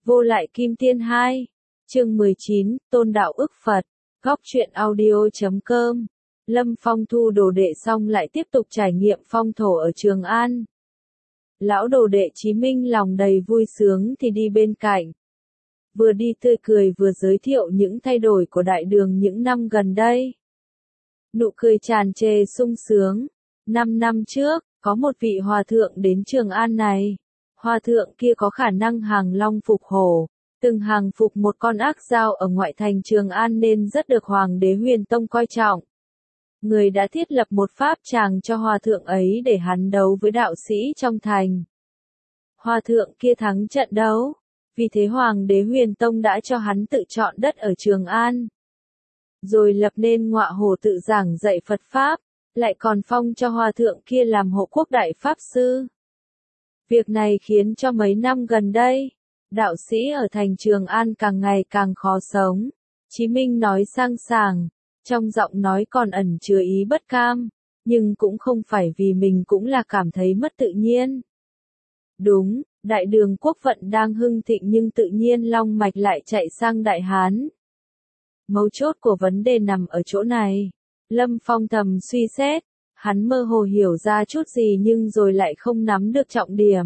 Vô lại Kim Tiên 2, chương 19, Tôn đạo ức Phật, góc truyện audio.com. Lâm Phong thu đồ đệ xong lại tiếp tục trải nghiệm phong thổ ở Trường An. Lão đồ đệ Chí Minh lòng đầy vui sướng thì đi bên cạnh. Vừa đi tươi cười vừa giới thiệu những thay đổi của đại đường những năm gần đây. Nụ cười tràn trề sung sướng. 5 năm trước, có một vị hòa thượng đến Trường An này. Hòa thượng kia có khả năng hàng long phục hổ, từng hàng phục một con ác dao ở ngoại thành Trường An nên rất được Hoàng đế Huyền Tông coi trọng. Người đã thiết lập một pháp tràng cho hòa thượng ấy để hắn đấu với đạo sĩ trong thành. Hòa thượng kia thắng trận đấu, vì thế Hoàng đế Huyền Tông đã cho hắn tự chọn đất ở Trường An. Rồi lập nên ngọa hổ tự giảng dạy Phật Pháp, lại còn phong cho hòa thượng kia làm hộ quốc đại pháp sư. Việc này khiến cho mấy năm gần đây, đạo sĩ ở thành Trường An càng ngày càng khó sống. Chí Minh nói sang sảng, trong giọng nói còn ẩn chứa ý bất cam, nhưng cũng không phải vì mình cũng là cảm thấy mất tự nhiên. Đúng, đại đường quốc vận đang hưng thịnh nhưng tự nhiên long mạch lại chạy sang Đại Hán. Mấu chốt của vấn đề nằm ở chỗ này. Lâm Phong thầm suy xét, hắn mơ hồ hiểu ra chút gì nhưng rồi lại không nắm được trọng điểm.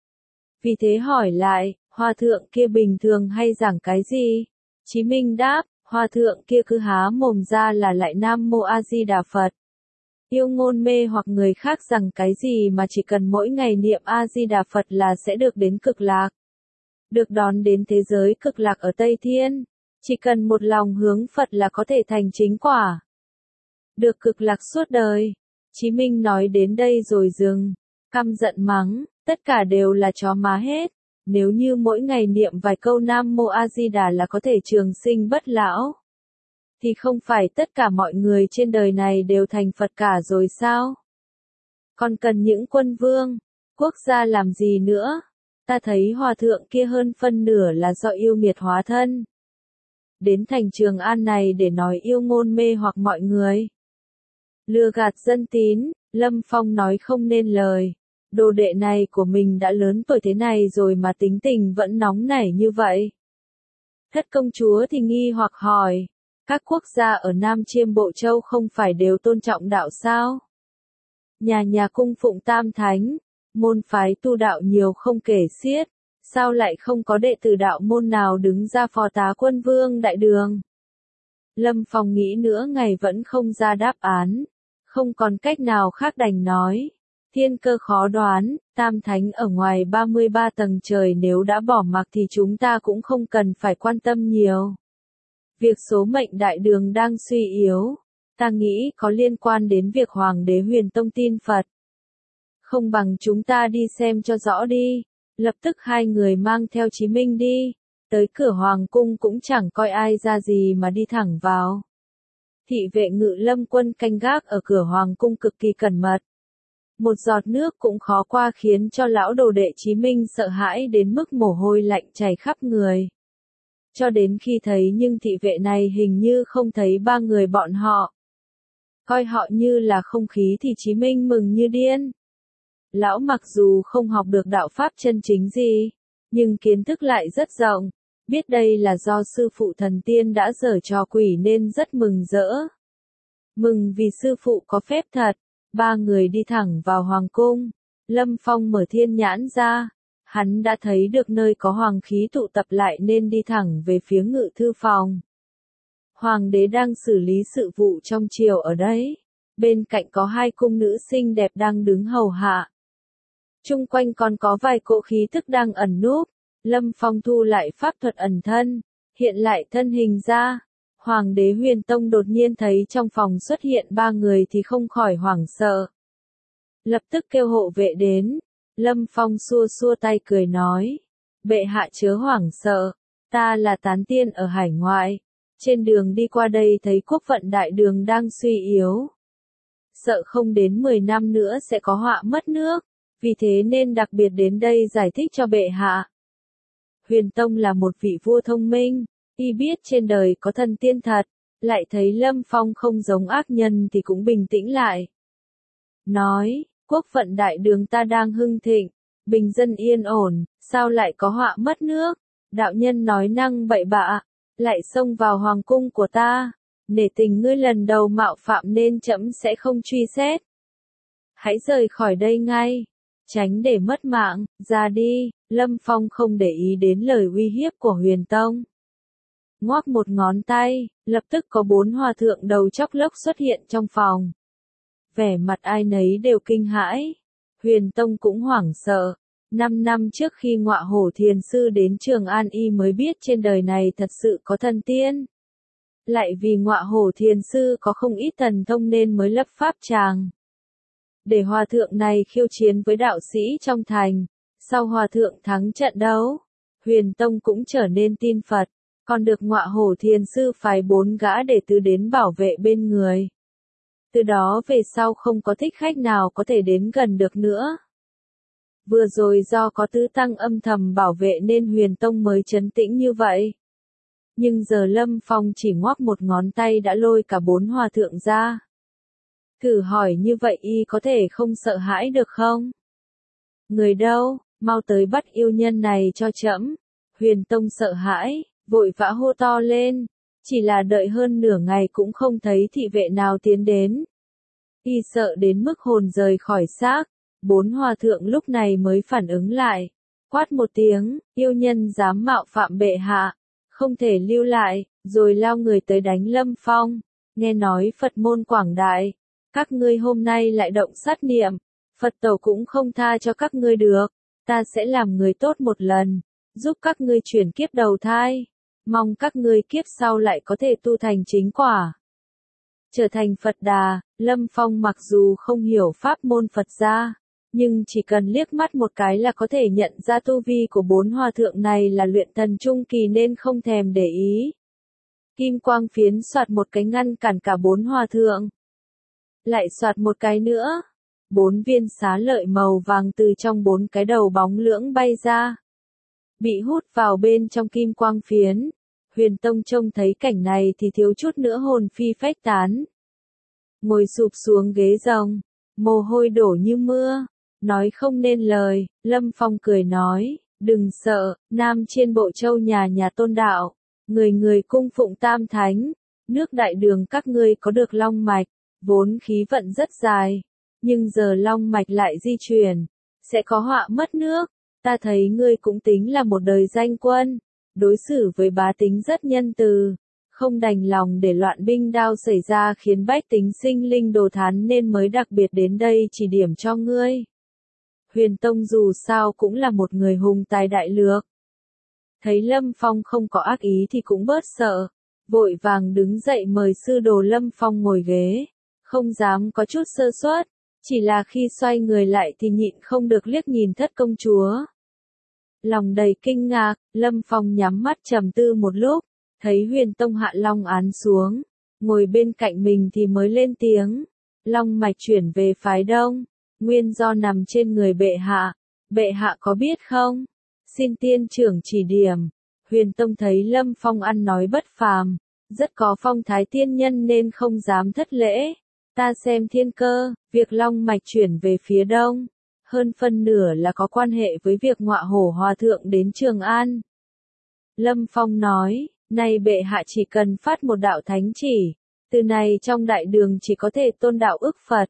Vì thế hỏi lại, hòa thượng kia bình thường hay giảng cái gì? Chí Minh đáp, hòa thượng kia cứ há mồm ra là lại Nam Mô A Di Đà Phật. Yêu ngôn mê hoặc người khác rằng cái gì mà chỉ cần mỗi ngày niệm A Di Đà Phật là sẽ được đến cực lạc. Được đón đến thế giới cực lạc ở Tây Thiên. Chỉ cần một lòng hướng Phật là có thể thành chính quả. Được cực lạc suốt đời. Chí Minh nói đến đây rồi dừng. Căm giận mắng, tất cả đều là chó má hết. Nếu như mỗi ngày niệm vài câu Nam Mô A Di Đà là có thể trường sinh bất lão, thì không phải tất cả mọi người trên đời này đều thành Phật cả rồi sao? Còn cần những quân vương, quốc gia làm gì nữa? Ta thấy hòa thượng kia hơn phân nửa là do yêu nghiệt hóa thân. Đến thành Trường An này để nói yêu ngôn mê hoặc mọi người. Lừa gạt dân tín, Lâm Phong nói không nên lời. Đồ đệ này của mình đã lớn tuổi thế này rồi mà tính tình vẫn nóng nảy như vậy. Thất công chúa thì nghi hoặc hỏi, các quốc gia ở Nam Chiêm Bộ Châu không phải đều tôn trọng đạo sao? Nhà cung phụng tam thánh, môn phái tu đạo nhiều không kể xiết, sao lại không có đệ tử đạo môn nào đứng ra phò tá quân vương đại đường? Lâm Phong nghĩ nữa ngày vẫn không ra đáp án, không còn cách nào khác đành nói. Thiên cơ khó đoán, tam thánh ở ngoài 33 tầng trời nếu đã bỏ mặc thì chúng ta cũng không cần phải quan tâm nhiều. Việc số mệnh đại đường đang suy yếu, ta nghĩ có liên quan đến việc Hoàng đế Huyền Tông tin Phật. Không bằng chúng ta đi xem cho rõ đi. Lập tức hai người mang theo Chí Minh đi, tới cửa Hoàng cung cũng chẳng coi ai ra gì mà đi thẳng vào. Thị vệ Ngự Lâm quân canh gác ở cửa Hoàng cung cực kỳ cẩn mật. Một giọt nước cũng khó qua khiến cho lão đồ đệ Chí Minh sợ hãi đến mức mồ hôi lạnh chảy khắp người. Cho đến khi thấy nhưng thị vệ này hình như không thấy ba người bọn họ. Coi họ như là không khí thì Chí Minh mừng như điên. Lão mặc dù không học được đạo pháp chân chính gì, nhưng kiến thức lại rất rộng, biết đây là do sư phụ thần tiên đã giở trò quỷ nên rất mừng rỡ. Mừng vì sư phụ có phép thật. Ba người đi thẳng vào hoàng cung. Lâm Phong mở thiên nhãn ra. Hắn đã thấy được nơi có hoàng khí tụ tập lại nên đi thẳng về phía ngự thư phòng. Hoàng đế đang xử lý sự vụ trong triều ở đấy. Bên cạnh có hai cung nữ xinh đẹp đang đứng hầu hạ. Chung quanh còn có vài cỗ khí thức đang ẩn núp. Lâm Phong thu lại pháp thuật ẩn thân, hiện lại thân hình ra. Hoàng đế Huyền Tông đột nhiên thấy trong phòng xuất hiện ba người thì không khỏi hoảng sợ. Lập tức kêu hộ vệ đến. Lâm Phong xua xua tay cười nói. Bệ hạ chớ hoảng sợ. Ta là tán tiên ở hải ngoại. Trên đường đi qua đây thấy quốc vận đại đường đang suy yếu. Sợ không đến 10 năm nữa sẽ có họa mất nước. Vì thế nên đặc biệt đến đây giải thích cho bệ hạ. Huyền Tông là một vị vua thông minh. Y biết trên đời có thần tiên thật, lại thấy Lâm Phong không giống ác nhân thì cũng bình tĩnh lại. Nói, quốc phận đại đường ta đang hưng thịnh, bình dân yên ổn, sao lại có họa mất nước? Đạo nhân nói năng bậy bạ, lại xông vào hoàng cung của ta, nể tình ngươi lần đầu mạo phạm nên trẫm sẽ không truy xét. Hãy rời khỏi đây ngay, tránh để mất mạng, ra đi. Lâm Phong không để ý đến lời uy hiếp của Huyền Tông. Ngoắc một ngón tay, lập tức có 4 hòa thượng đầu chóc lốc xuất hiện trong phòng. Vẻ mặt ai nấy đều kinh hãi. Huyền Tông cũng hoảng sợ. 5 năm trước khi Ngọa Hổ Thiền Sư đến Trường An y mới biết trên đời này thật sự có thần tiên. Lại vì Ngọa Hổ Thiền Sư có không ít thần thông nên mới lập pháp tràng. Để hòa thượng này khiêu chiến với đạo sĩ trong thành. Sau hòa thượng thắng trận đấu, Huyền Tông cũng trở nên tin Phật, còn được Ngọa Hổ Thiền Sư phái 4 gã đệ tử đến bảo vệ bên người. Từ đó về sau không có thích khách nào có thể đến gần được nữa. Vừa rồi do có tứ tăng âm thầm bảo vệ nên Huyền Tông mới trấn tĩnh như vậy. Nhưng giờ Lâm Phong chỉ ngoắc một ngón tay đã lôi cả 4 hòa thượng ra. Thử hỏi như vậy y có thể không sợ hãi được không? Người đâu, mau tới bắt yêu nhân này cho trẫm. Huyền Tông sợ hãi, vội vã hô to lên, chỉ là đợi hơn nửa ngày cũng không thấy thị vệ nào tiến đến. Y sợ đến mức hồn rời khỏi xác, 4 hòa thượng lúc này mới phản ứng lại, quát một tiếng, yêu nhân dám mạo phạm bệ hạ, không thể lưu lại, rồi lao người tới đánh Lâm Phong. Nghe nói Phật môn quảng đại, các ngươi hôm nay lại động sát niệm, Phật tổ cũng không tha cho các ngươi được, ta sẽ làm người tốt một lần, giúp các ngươi chuyển kiếp đầu thai, mong các ngươi kiếp sau lại có thể tu thành chính quả. Trở thành Phật Đà, Lâm Phong mặc dù không hiểu pháp môn Phật gia, nhưng chỉ cần liếc mắt một cái là có thể nhận ra tu vi của 4 hòa thượng này là luyện thần trung kỳ nên không thèm để ý. Kim quang phiến xoạt một cái ngăn cản cả 4 hòa thượng. Lại xoạt một cái nữa. 4 viên xá lợi màu vàng từ trong 4 cái đầu bóng lưỡng bay ra. Bị hút vào bên trong kim quang phiến. Huyền Tông trông thấy cảnh này thì thiếu chút nữa hồn phi phách tán. Ngồi sụp xuống ghế rồng, mồ hôi đổ như mưa, nói không nên lời. Lâm Phong cười nói, đừng sợ, Nam trên Bộ Châu nhà Tôn đạo, người người cung phụng Tam Thánh, nước Đại Đường các ngươi có được long mạch, vốn khí vận rất dài, nhưng giờ long mạch lại di chuyển, sẽ có họa mất nước. Ta thấy ngươi cũng tính là một đời danh quân, đối xử với bá tính rất nhân từ, không đành lòng để loạn binh đao xảy ra khiến bách tính sinh linh đồ thán nên mới đặc biệt đến đây chỉ điểm cho ngươi. Huyền Tông dù sao cũng là một người hùng tài đại lược. Thấy Lâm Phong không có ác ý thì cũng bớt sợ, vội vàng đứng dậy mời sư đồ Lâm Phong ngồi ghế, không dám có chút sơ suất, chỉ là khi xoay người lại thì nhịn không được liếc nhìn Thất công chúa. Lòng đầy kinh ngạc, Lâm Phong nhắm mắt trầm tư một lúc, thấy Huyền Tông hạ long án xuống, ngồi bên cạnh mình thì mới lên tiếng, long mạch chuyển về phái đông, nguyên do nằm trên người bệ hạ có biết không? Xin tiên trưởng chỉ điểm. Huyền Tông thấy Lâm Phong ăn nói bất phàm, rất có phong thái tiên nhân nên không dám thất lễ. Ta xem thiên cơ, việc long mạch chuyển về phía đông, hơn phân nửa là có quan hệ với việc Ngọa Hổ Hòa Thượng đến Trường An. Lâm Phong nói, này bệ hạ chỉ cần phát một đạo thánh chỉ, từ này trong đại đường chỉ có thể tôn đạo ức Phật.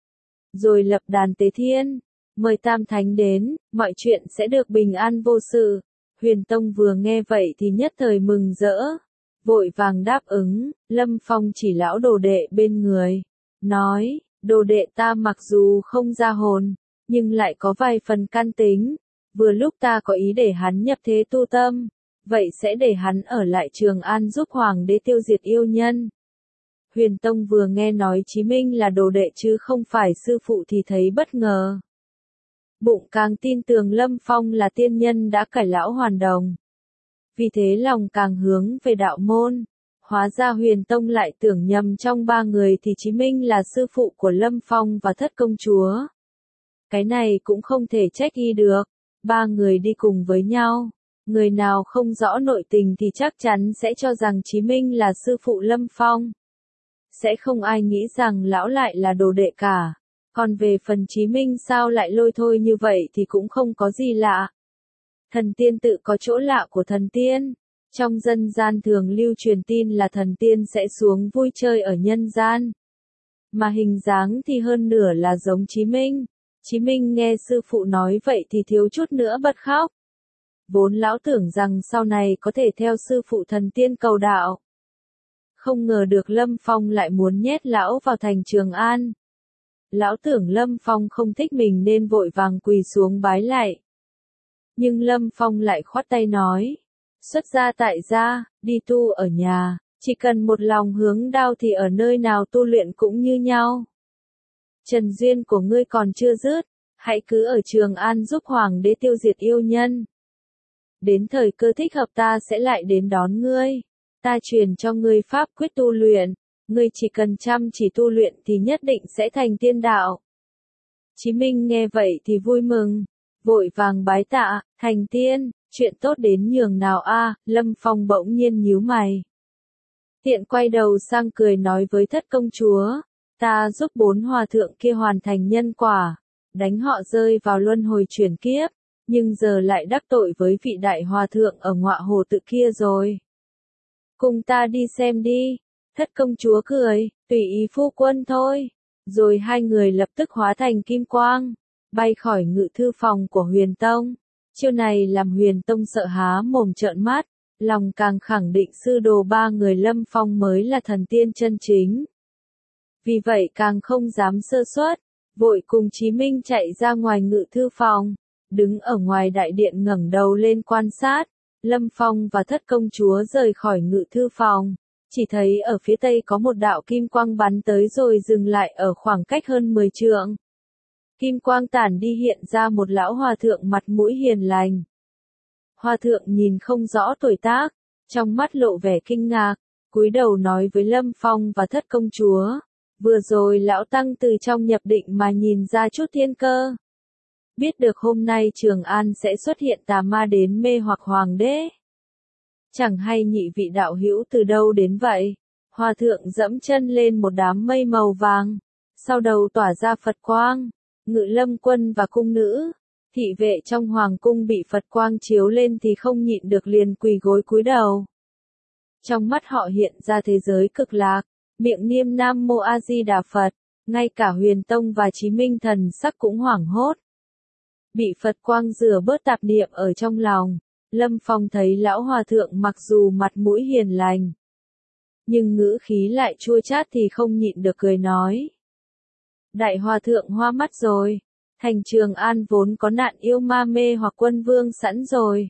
Rồi lập đàn tế thiên, mời Tam Thánh đến, mọi chuyện sẽ được bình an vô sự. Huyền Tông vừa nghe vậy thì nhất thời mừng rỡ, vội vàng đáp ứng. Lâm Phong chỉ lão đồ đệ bên người, nói, đồ đệ ta mặc dù không ra hồn, nhưng lại có vài phần căn tính, vừa lúc ta có ý để hắn nhập thế tu tâm, vậy sẽ để hắn ở lại Trường An giúp hoàng đế tiêu diệt yêu nhân. Huyền Tông vừa nghe nói Chí Minh là đồ đệ chứ không phải sư phụ thì thấy bất ngờ. Bụng càng tin tưởng Lâm Phong là tiên nhân đã cải lão hoàn đồng. Vì thế lòng càng hướng về đạo môn. Hóa ra Huyền Tông lại tưởng nhầm trong 3 người thì Chí Minh là sư phụ của Lâm Phong và Thất công chúa. Cái này cũng không thể trách y được. 3 người đi cùng với nhau. Người nào không rõ nội tình thì chắc chắn sẽ cho rằng Chí Minh là sư phụ Lâm Phong. Sẽ không ai nghĩ rằng lão lại là đồ đệ cả. Còn về phần Chí Minh sao lại lôi thôi như vậy thì cũng không có gì lạ. Thần tiên tự có chỗ lạ của thần tiên. Trong dân gian thường lưu truyền tin là thần tiên sẽ xuống vui chơi ở nhân gian. Mà hình dáng thì hơn nửa là giống Chí Minh. Chí Minh nghe sư phụ nói vậy thì thiếu chút nữa bật khóc. Vốn lão tưởng rằng sau này có thể theo sư phụ thần tiên cầu đạo. Không ngờ được Lâm Phong lại muốn nhét lão vào thành Trường An. Lão tưởng Lâm Phong không thích mình nên vội vàng quỳ xuống bái lạy. Nhưng Lâm Phong lại khoát tay nói, xuất gia tại gia, đi tu ở nhà, chỉ cần một lòng hướng đạo thì ở nơi nào tu luyện cũng như nhau. Trần duyên của ngươi còn chưa dứt, hãy cứ ở Trường An giúp hoàng đế tiêu diệt yêu nhân. Đến thời cơ thích hợp ta sẽ lại đến đón ngươi. Ta truyền cho ngươi pháp quyết tu luyện, ngươi chỉ cần chăm chỉ tu luyện thì nhất định sẽ thành tiên đạo. Chí Minh nghe vậy thì vui mừng, vội vàng bái tạ, thành tiên, chuyện tốt đến nhường nào a? Lâm Phong bỗng nhiên nhíu mày. Tiện quay đầu sang cười nói với thất công chúa, ta giúp 4 hòa thượng kia hoàn thành nhân quả, đánh họ rơi vào luân hồi chuyển kiếp, nhưng giờ lại đắc tội với vị đại hòa thượng ở Ngọa Hồ Tự kia rồi. Cùng ta đi xem đi. Thất công chúa cười, tùy ý phu quân thôi. Rồi hai người lập tức hóa thành kim quang, bay khỏi ngự thư phòng của Huyền Tông. Chiêu này làm Huyền Tông sợ há mồm trợn mắt, lòng càng khẳng định sư đồ 3 người Lâm Phong mới là thần tiên chân chính. Vì vậy càng không dám sơ suất, vội cùng Chí Minh chạy ra ngoài ngự thư phòng, đứng ở ngoài đại điện ngẩng đầu lên quan sát. Lâm Phong và thất công chúa rời khỏi ngự thư phòng, chỉ thấy ở phía tây có một đạo kim quang bắn tới rồi dừng lại ở khoảng cách hơn 10 trượng. Kim quang tản đi hiện ra một lão hòa thượng mặt mũi hiền lành. Hòa thượng nhìn không rõ tuổi tác, trong mắt lộ vẻ kinh ngạc, cúi đầu nói với Lâm Phong và thất công chúa, vừa rồi lão tăng từ trong nhập định mà nhìn ra chút thiên cơ. Biết được hôm nay Trường An sẽ xuất hiện tà ma đến mê hoặc hoàng đế. Chẳng hay nhị vị đạo hữu từ đâu đến vậy? Hòa thượng dẫm chân lên một đám mây màu vàng, sau đầu tỏa ra Phật quang, Ngự Lâm quân và cung nữ, thị vệ trong hoàng cung bị Phật quang chiếu lên thì không nhịn được liền quỳ gối cúi đầu. Trong mắt họ hiện ra thế giới cực lạc, miệng niệm Nam Mô A Di Đà Phật, ngay cả Huyền Tông và Chí Minh thần sắc cũng hoảng hốt. Bị Phật quang rửa bớt tạp niệm ở trong lòng, Lâm Phong thấy lão hòa thượng mặc dù mặt mũi hiền lành, nhưng ngữ khí lại chua chát thì không nhịn được cười nói. Đại hòa thượng hoa mắt rồi, thành Trường An vốn có nạn yêu ma mê hoặc quân vương sẵn rồi.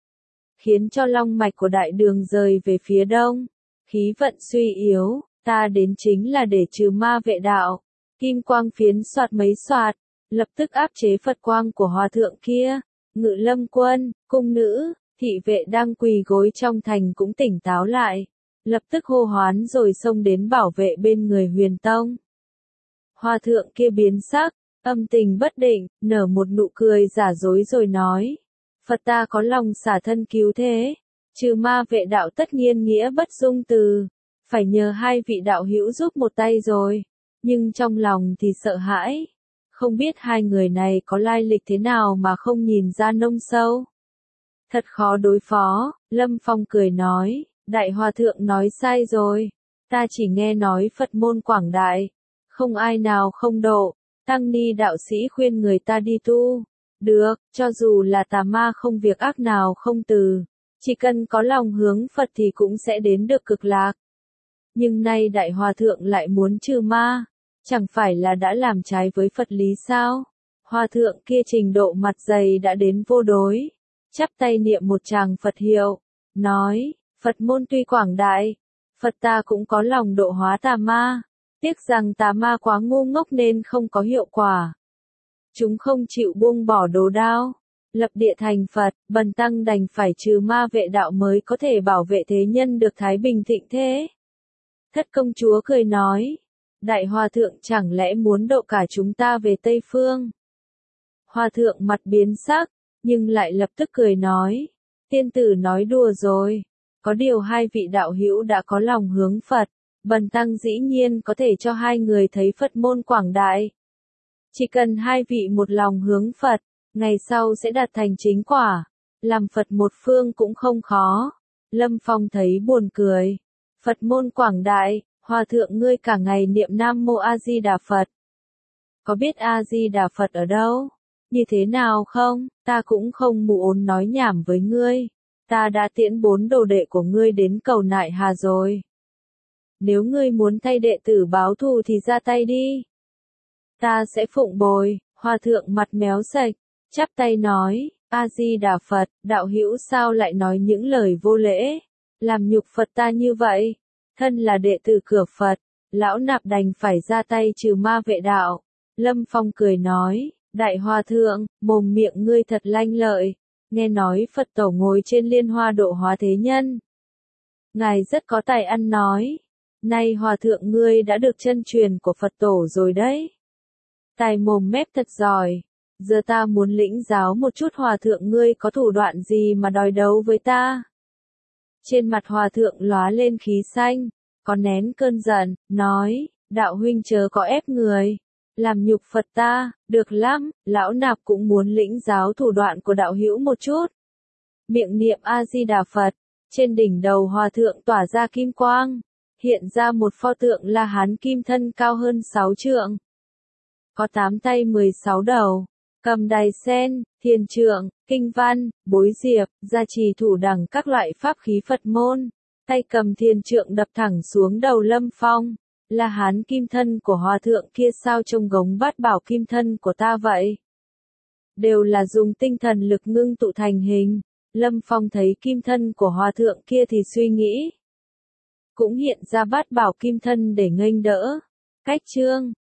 Khiến cho long mạch của đại đường rời về phía đông, khí vận suy yếu, ta đến chính là để trừ ma vệ đạo. Kim quang phiến xoạt mấy xoạt, lập tức áp chế Phật quang của hòa thượng kia. Ngự Lâm quân, cung nữ, thị vệ đang quỳ gối trong thành cũng tỉnh táo lại, lập tức hô hoán rồi xông đến bảo vệ bên người Huyền Tông. Hòa thượng kia biến sắc, âm tình bất định, nở một nụ cười giả dối rồi nói, Phật ta có lòng xả thân cứu thế, trừ ma vệ đạo tất nhiên nghĩa bất dung từ, phải nhờ hai vị đạo hữu giúp một tay rồi, nhưng trong lòng thì sợ hãi. Không biết hai người này có lai lịch thế nào mà không nhìn ra nông sâu. Thật khó đối phó, Lâm Phong cười nói, đại hòa thượng nói sai rồi, ta chỉ nghe nói Phật môn quảng đại, không ai nào không độ, tăng ni đạo sĩ khuyên người ta đi tu, được, cho dù là tà ma không việc ác nào không từ, chỉ cần có lòng hướng Phật thì cũng sẽ đến được cực lạc. Nhưng nay đại hòa thượng lại muốn trừ ma. Chẳng phải là đã làm trái với Phật lý sao? Hòa thượng kia trình độ mặt dày đã đến vô đối. Chắp tay niệm một tràng Phật hiệu. Nói, Phật môn tuy quảng đại, Phật ta cũng có lòng độ hóa tà ma. Tiếc rằng tà ma quá ngu ngốc nên không có hiệu quả. Chúng không chịu buông bỏ đồ đao. Lập địa thành Phật, bần tăng đành phải trừ ma vệ đạo mới có thể bảo vệ thế nhân được thái bình thịnh thế. Thất công chúa cười nói. Đại hòa thượng chẳng lẽ muốn độ cả chúng ta về Tây Phương? Hòa thượng mặt biến sắc, nhưng lại lập tức cười nói, tiên tử nói đùa rồi, có điều hai vị đạo hữu đã có lòng hướng Phật, bần tăng dĩ nhiên có thể cho hai người thấy Phật môn quảng đại. Chỉ cần hai vị một lòng hướng Phật, ngày sau sẽ đạt thành chính quả. làm Phật một phương cũng không khó. Lâm Phong thấy buồn cười. Phật môn quảng đại, hòa thượng ngươi cả ngày niệm Nam Mô A Di Đà Phật. Có biết A Di Đà Phật ở đâu? Như thế nào không? Ta cũng không mù ốn nói nhảm với ngươi. Ta đã tiễn 4 đồ đệ của ngươi đến cầu nại hà rồi. Nếu ngươi muốn thay đệ tử báo thù thì ra tay đi. Ta sẽ phụng bồi. Hòa thượng mặt méo sạch, chắp tay nói, A Di Đà Phật, đạo hữu sao lại nói những lời vô lễ, làm nhục Phật ta như vậy? Thân là đệ tử cửa Phật, lão nạp đành phải ra tay trừ ma vệ đạo. Lâm Phong cười nói, đại hòa thượng, mồm miệng ngươi thật lanh lợi, nghe nói Phật tổ ngồi trên liên hoa độ hóa thế nhân. Ngài rất có tài ăn nói, nay hòa thượng ngươi đã được chân truyền của Phật tổ rồi đấy. Tài mồm mép thật giỏi, giờ ta muốn lĩnh giáo một chút hòa thượng ngươi có thủ đoạn gì mà đòi đấu với ta. Trên mặt hòa thượng lóa lên khí xanh, có nén cơn giận, nói, đạo huynh chớ có ép người, làm nhục Phật ta, được lắm, lão nạp cũng muốn lĩnh giáo thủ đoạn của đạo hữu một chút. Miệng niệm A Di Đà Phật, trên đỉnh đầu hòa thượng tỏa ra kim quang, hiện ra một pho tượng La Hán kim thân cao hơn 6 trượng. Có 8 tay 16 đầu, cầm đài sen, thiền trượng, kinh văn, bối diệp, gia trì thủ đẳng các loại pháp khí Phật môn, tay cầm thiền trượng đập thẳng xuống đầu Lâm Phong. La Hán kim thân của hòa thượng kia sao trông gống bát bảo kim thân của ta vậy? Đều là dùng tinh thần lực ngưng tụ thành hình. Lâm Phong thấy kim thân của hòa thượng kia thì suy nghĩ. Cũng hiện ra bát bảo kim thân để nghênh đỡ. Cách chương